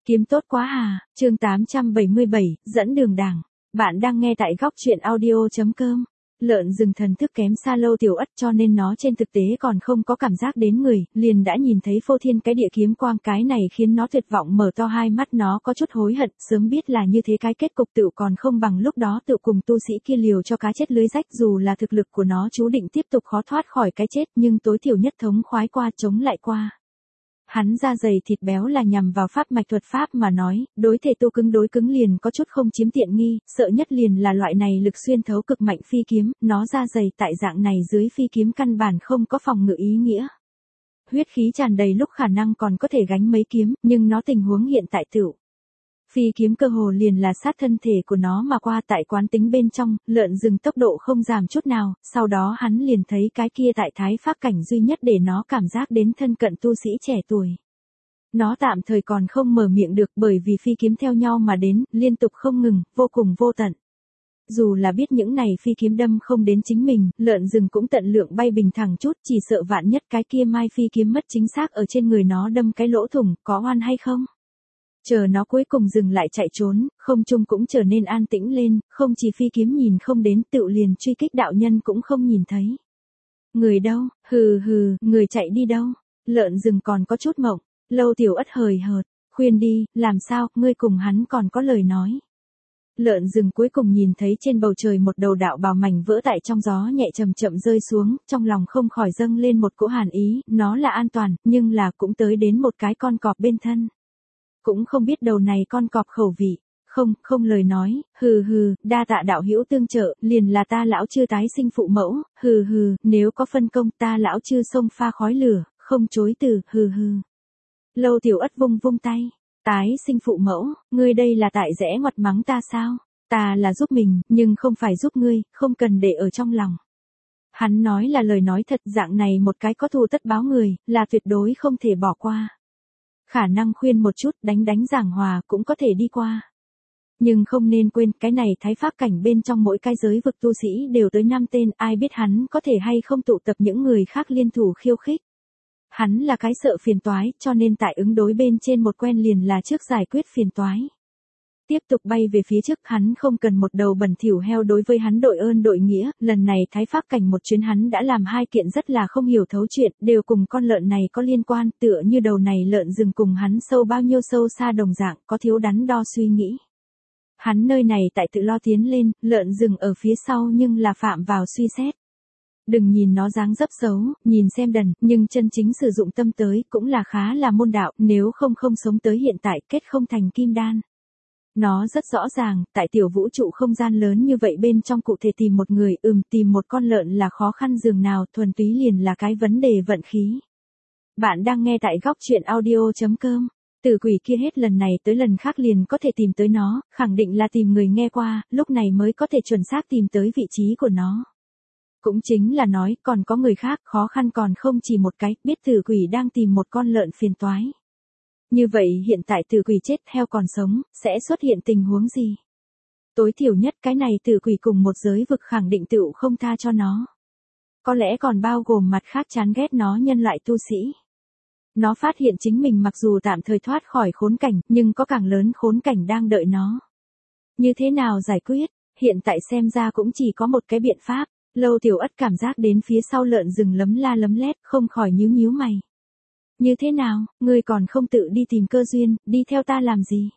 Kiếm tốt quá à, chương 877, dẫn đường đảng. Bạn đang nghe tại góc truyện audio.com. Lợn rừng thần thức kém xa Lâu Tiểu Ất cho nên nó trên thực tế còn không có cảm giác đến người, liền đã nhìn thấy phô thiên cái địa kiếm quang, cái này khiến nó tuyệt vọng mở to hai mắt, nó có chút hối hận, sớm biết là như thế cái kết cục tựu còn không bằng lúc đó tự cùng tu sĩ kia liều cho cá chết lưới rách, dù là thực lực của nó chú định tiếp tục khó thoát khỏi cái chết nhưng tối thiểu nhất thống khoái qua chống lại qua. Hắn da dày thịt béo là nhằm vào pháp mạch thuật pháp mà nói, đối thể tu cứng đối cứng liền có chút không chiếm tiện nghi, sợ nhất liền là loại này lực xuyên thấu cực mạnh phi kiếm, nó da dày tại dạng này dưới phi kiếm căn bản không có phòng ngự ý nghĩa. Huyết khí tràn đầy lúc khả năng còn có thể gánh mấy kiếm, nhưng nó tình huống hiện tại tựu. Phi kiếm cơ hồ liền là sát thân thể của nó mà qua, tại quán tính bên trong, lợn rừng tốc độ không giảm chút nào, sau đó hắn liền thấy cái kia tại thái pháp cảnh duy nhất để nó cảm giác đến thân cận tu sĩ trẻ tuổi. Nó tạm thời còn không mở miệng được bởi vì phi kiếm theo nhau mà đến, liên tục không ngừng, vô cùng vô tận. Dù là biết những này phi kiếm đâm không đến chính mình, lợn rừng cũng tận lượng bay bình thẳng chút, chỉ sợ vạn nhất cái kia mai phi kiếm mất chính xác ở trên người nó đâm cái lỗ thủng, có oan hay không? Chờ nó cuối cùng dừng lại chạy trốn, không trung cũng trở nên an tĩnh lên, không chỉ phi kiếm nhìn không đến, tựu liền truy kích đạo nhân cũng không nhìn thấy. Người đâu, hừ hừ, người chạy đi đâu? Lợn rừng còn có chút mộng, Lâu Tiểu Ất hời hợt, khuyên đi, làm sao, ngươi cùng hắn còn có lời nói. Lợn rừng cuối cùng nhìn thấy trên bầu trời một đầu đạo bào mảnh vỡ tại trong gió nhẹ chậm chậm rơi xuống, trong lòng không khỏi dâng lên một cỗ hàn ý, nó là an toàn, nhưng là cũng tới đến một cái con cọp bên thân. Cũng không biết đầu này con cọp khẩu vị, không lời nói, hừ hừ, đa tạ đạo hữu tương trợ, liền là ta lão chư tái sinh phụ mẫu, hừ hừ, nếu có phân công ta lão chư xông pha khói lửa, không chối từ, hừ hừ. Lâu Tiểu Ất vung vung tay, tái sinh phụ mẫu, ngươi đây là tại rẽ ngoặt mắng ta sao? Ta là giúp mình, nhưng không phải giúp ngươi, không cần để ở trong lòng. Hắn nói là lời nói thật, dạng này một cái có thù tất báo người, là tuyệt đối không thể bỏ qua. Khả năng khuyên một chút, đánh giảng hòa cũng có thể đi qua. Nhưng không nên quên, cái này thái pháp cảnh bên trong mỗi cái giới vực tu sĩ đều tới 5 tên, ai biết hắn có thể hay không tụ tập những người khác liên thủ khiêu khích. Hắn là cái sợ phiền toái, cho nên tại ứng đối bên trên một quen liền là trước giải quyết phiền toái. Tiếp tục bay về phía trước, hắn không cần một đầu bẩn thỉu heo đối với hắn đội ơn đội nghĩa, lần này thái pháp cảnh một chuyến hắn đã làm hai kiện rất là không hiểu thấu chuyện, đều cùng con lợn này có liên quan, tựa như đầu này lợn rừng cùng hắn sâu bao nhiêu sâu xa đồng dạng, có thiếu đắn đo suy nghĩ. Hắn nơi này tại tự lo tiến lên, lợn rừng ở phía sau nhưng là phạm vào suy xét. Đừng nhìn nó dáng dấp xấu, nhìn xem đần, nhưng chân chính sử dụng tâm tới cũng là khá là môn đạo, nếu không sống tới hiện tại kết không thành kim đan. Nó rất rõ ràng, tại tiểu vũ trụ không gian lớn như vậy bên trong cụ thể tìm một người, tìm một con lợn là khó khăn dường nào, thuần túy liền là cái vấn đề vận khí. Bạn đang nghe tại góc truyện audio.com. Tử quỷ kia hết lần này tới lần khác liền có thể tìm tới nó, khẳng định là tìm người nghe qua, lúc này mới có thể chuẩn xác tìm tới vị trí của nó. Cũng chính là nói, còn có người khác, khó khăn còn không chỉ một cái, biết tử quỷ đang tìm một con lợn phiền toái. Như vậy hiện tại tử quỷ chết, heo còn sống, sẽ xuất hiện tình huống gì? Tối thiểu nhất cái này tử quỷ cùng một giới vực khẳng định tựu không tha cho nó. Có lẽ còn bao gồm mặt khác chán ghét nó nhân loại tu sĩ. Nó phát hiện chính mình mặc dù tạm thời thoát khỏi khốn cảnh, nhưng có càng lớn khốn cảnh đang đợi nó. Như thế nào giải quyết? Hiện tại xem ra cũng chỉ có một cái biện pháp. Lâu Tiểu Ất cảm giác đến phía sau lợn rừng lấm la lấm lét, không khỏi nhíu mày. Như thế nào, ngươi còn không tự đi tìm cơ duyên, đi theo ta làm gì?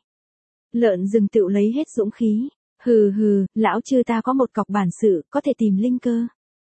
Lợn rừng tự lấy hết dũng khí. Hừ hừ, lão chư ta có một cọc bản sự, có thể tìm linh cơ.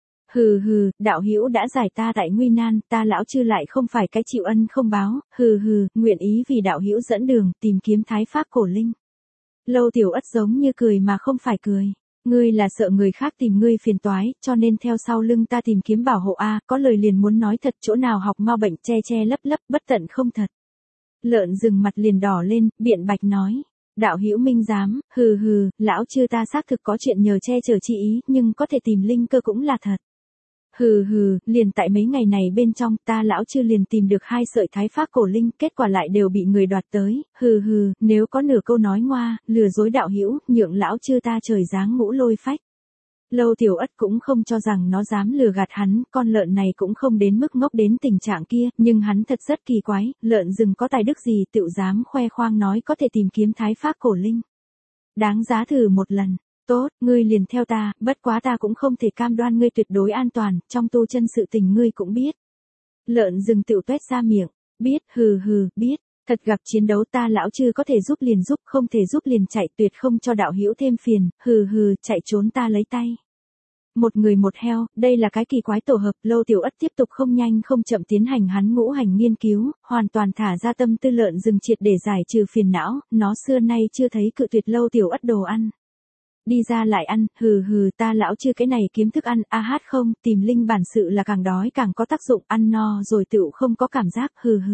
Hừ hừ, đạo hữu đã giải ta tại nguy nan, ta lão chư lại không phải cái chịu ân không báo, hừ hừ, nguyện ý vì đạo hữu dẫn đường, tìm kiếm thái pháp cổ linh. Lâu Tiểu Ất giống như cười mà không phải cười. Ngươi là sợ người khác tìm ngươi phiền toái, cho nên theo sau lưng ta tìm kiếm bảo hộ a, có lời liền muốn nói thật, chỗ nào học mau bệnh che lấp, bất tận không thật. Lợn rừng mặt liền đỏ lên, biện bạch nói, đạo hữu minh giám, hừ hừ, lão chư ta xác thực có chuyện nhờ che chở chi ý, nhưng có thể tìm linh cơ cũng là thật. Hừ hừ, liền tại mấy ngày này bên trong, ta lão chư liền tìm được 2 sợi thái pháp cổ linh, kết quả lại đều bị người đoạt tới, hừ hừ, nếu có nửa câu nói ngoa, lừa dối đạo hữu, nhượng lão chư ta trời giáng ngũ lôi phách. Lâu Tiểu Ất cũng không cho rằng nó dám lừa gạt hắn, con lợn này cũng không đến mức ngốc đến tình trạng kia, nhưng hắn thật rất kỳ quái, lợn rừng có tài đức gì tựu dám khoe khoang nói có thể tìm kiếm thái phác cổ linh. Đáng giá thử một lần. Tốt, ngươi liền theo ta, bất quá ta cũng không thể cam đoan ngươi tuyệt đối an toàn, trong tu chân sự tình ngươi cũng biết. Lợn rừng tựu tuét ra miệng, biết, biết, thật gặp chiến đấu ta lão chư có thể giúp liền giúp, không thể giúp liền chạy, tuyệt không cho đạo hữu thêm phiền, chạy trốn ta lấy tay. Một người một heo, đây là cái kỳ quái tổ hợp, Lâu Tiểu Ất tiếp tục không nhanh không chậm tiến hành hắn ngũ hành nghiên cứu, hoàn toàn thả ra tâm tư lợn rừng triệt để giải trừ phiền não, nó xưa nay chưa thấy cự tuyệt Lâu Tiểu Ất đồ ăn. Đi ra lại ăn, ta lão chưa cái này kiếm thức ăn, không, tìm linh bản sự là càng đói càng có tác dụng, ăn no rồi tựu không có cảm giác,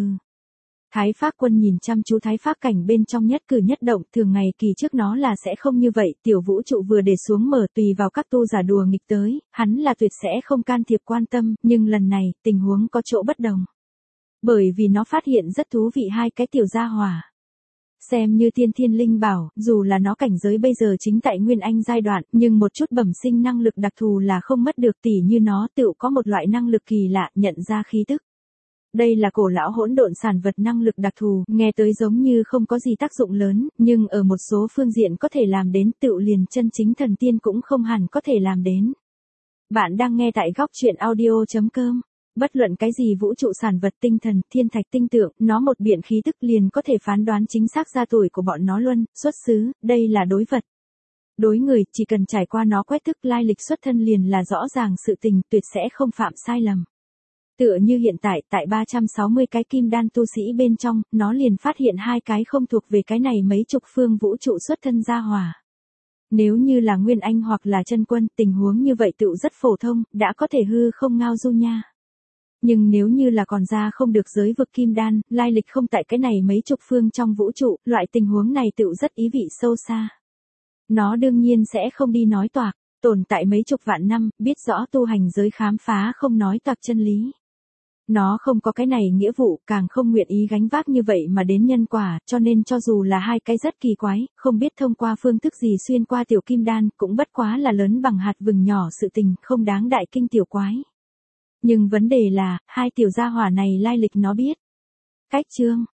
Thái Phác Quân nhìn chăm chú Thái Phác cảnh bên trong nhất cử nhất động, thường ngày kỳ trước nó là sẽ không như vậy, tiểu vũ trụ vừa để xuống mở tùy vào các tu giả đùa nghịch tới, hắn là tuyệt sẽ không can thiệp quan tâm, nhưng lần này, tình huống có chỗ bất đồng. Bởi vì nó phát hiện rất thú vị hai cái tiểu gia hỏa. Xem như tiên thiên linh bảo, dù là nó cảnh giới bây giờ chính tại Nguyên Anh giai đoạn, nhưng một chút bẩm sinh năng lực đặc thù là không mất được, tỉ như nó tựu có một loại năng lực kỳ lạ, nhận ra khí tức. Đây là cổ lão hỗn độn sản vật năng lực đặc thù, nghe tới giống như không có gì tác dụng lớn, nhưng ở một số phương diện có thể làm đến, tựu liền chân chính thần tiên cũng không hẳn có thể làm đến. Bạn đang nghe tại góc truyện audio.com. Bất luận cái gì vũ trụ sản vật tinh thần, thiên thạch tinh tượng, nó một biện khí tức liền có thể phán đoán chính xác ra tuổi của bọn nó luân, xuất xứ, đây là đối vật. Đối người, chỉ cần trải qua nó quét thức lai lịch xuất thân liền là rõ ràng sự tình, tuyệt sẽ không phạm sai lầm. Tựa như hiện tại, tại 360 cái kim đan tu sĩ bên trong, nó liền phát hiện hai cái không thuộc về cái này mấy chục phương vũ trụ xuất thân gia hỏa. Nếu như là Nguyên Anh hoặc là chân quân, tình huống như vậy tựu rất phổ thông, đã có thể hư không ngao du nha. Nhưng nếu như là còn ra không được giới vực kim đan, lai lịch không tại cái này mấy chục phương trong vũ trụ, loại tình huống này tựu rất ý vị sâu xa. Nó đương nhiên sẽ không đi nói toạc, tồn tại mấy chục vạn năm, biết rõ tu hành giới khám phá không nói toạc chân lý. Nó không có cái này nghĩa vụ, càng không nguyện ý gánh vác như vậy mà đến nhân quả, cho nên cho dù là hai cái rất kỳ quái, không biết thông qua phương thức gì xuyên qua tiểu kim đan, cũng bất quá là lớn bằng hạt vừng nhỏ sự tình, không đáng đại kinh tiểu quái. Nhưng vấn đề là, hai tiểu gia hỏa này lai lịch nó biết. Cách chương